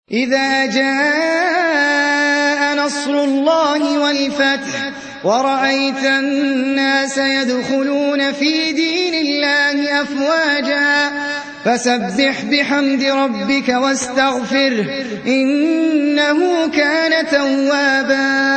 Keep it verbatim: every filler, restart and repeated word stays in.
إذا جاء نصر الله والفتح ورأيت الناس يدخلون في دين الله أفواجا فسبح بحمد ربك واستغفره إنه كان توابا